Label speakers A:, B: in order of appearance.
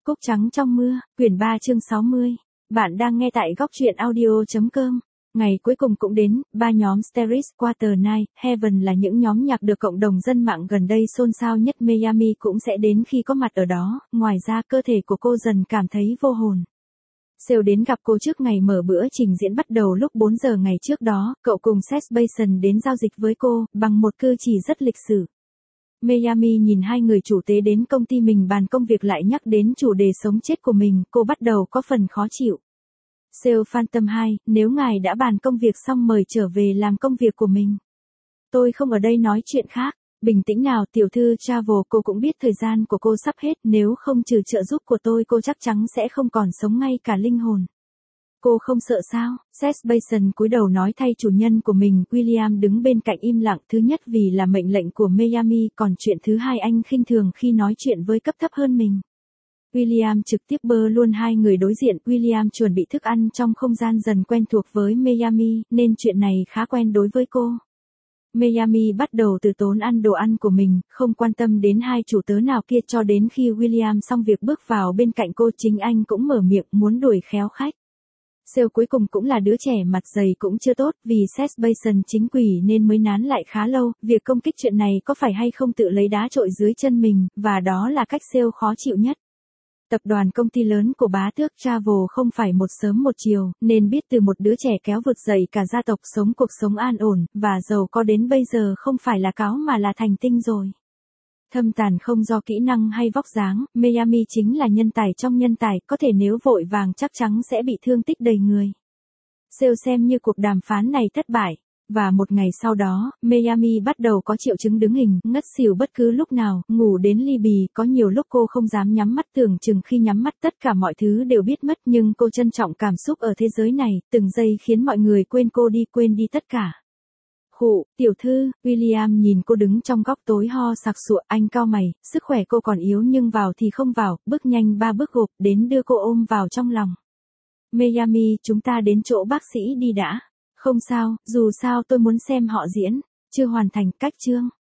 A: Cúc trắng trong mưa, quyển 3 chương 60. Bạn đang nghe tại góc truyện audio.com. Ngày cuối cùng cũng đến, ba nhóm Starry, Quarter Night, Heaven là những nhóm nhạc được cộng đồng dân mạng gần đây xôn xao nhất. Miami cũng sẽ đến khi có mặt ở đó, ngoài ra cơ thể của cô dần cảm thấy vô hồn. Sale đến gặp cô trước ngày mở bữa trình diễn bắt đầu lúc 4 giờ ngày trước đó, cậu cùng Seth Bason đến giao dịch với cô, bằng một cử chỉ rất lịch sự. Miami nhìn hai người chủ tế đến công ty mình bàn công việc lại nhắc đến chủ đề sống chết của mình, cô bắt đầu có phần khó chịu. Sale Phantom 2, nếu ngài đã bàn công việc xong mời trở về làm công việc của mình. Tôi không ở đây nói chuyện khác. Bình tĩnh nào tiểu thư Travel, cô cũng biết thời gian của cô sắp hết, nếu không trừ trợ giúp của tôi cô chắc chắn sẽ không còn sống ngay cả linh hồn. Cô không sợ sao? Seth Bason cúi đầu nói thay chủ nhân của mình. William đứng bên cạnh im lặng, thứ nhất vì là mệnh lệnh của Miami, còn chuyện thứ hai anh khinh thường khi nói chuyện với cấp thấp hơn mình. William trực tiếp bơ luôn hai người đối diện. William chuẩn bị thức ăn trong không gian dần quen thuộc với Miami, nên chuyện này khá quen đối với cô. Miami bắt đầu từ tốn ăn đồ ăn của mình, không quan tâm đến hai chủ tớ nào kia cho đến khi William xong việc bước vào bên cạnh cô, chính anh cũng mở miệng muốn đuổi khéo khách. Sale cuối cùng cũng là đứa trẻ mặt dày cũng chưa tốt, vì Seth Bason chính quỷ nên mới nán lại khá lâu. Việc công kích chuyện này có phải hay không tự lấy đá trội dưới chân mình, và đó là cách Sale khó chịu nhất. Tập đoàn công ty lớn của bá tước Travel không phải một sớm một chiều, nên biết từ một đứa trẻ kéo vực dậy cả gia tộc sống cuộc sống an ổn, và giàu có đến bây giờ không phải là cáo mà là thành tinh rồi. Thâm tàn không do kỹ năng hay vóc dáng, Miami chính là nhân tài trong nhân tài, có thể nếu vội vàng chắc chắn sẽ bị thương tích đầy người. Sale xem như cuộc đàm phán này thất bại. Và một ngày sau đó, Miami bắt đầu có triệu chứng đứng hình, ngất xỉu bất cứ lúc nào, ngủ đến ly bì, có nhiều lúc cô không dám nhắm mắt, tưởng chừng khi nhắm mắt tất cả mọi thứ đều biết mất, nhưng cô trân trọng cảm xúc ở thế giới này, từng giây khiến mọi người quên cô đi, quên đi tất cả. Khụ, tiểu thư, William nhìn cô đứng trong góc tối ho sặc sụa, anh cau mày, sức khỏe cô còn yếu nhưng vào thì không vào, bước nhanh 3 bước gộp đến đưa cô ôm vào trong lòng. Miami, chúng ta đến chỗ bác sĩ đi đã. Không sao, dù sao tôi muốn xem họ diễn. Chưa hoàn thành, cách chương.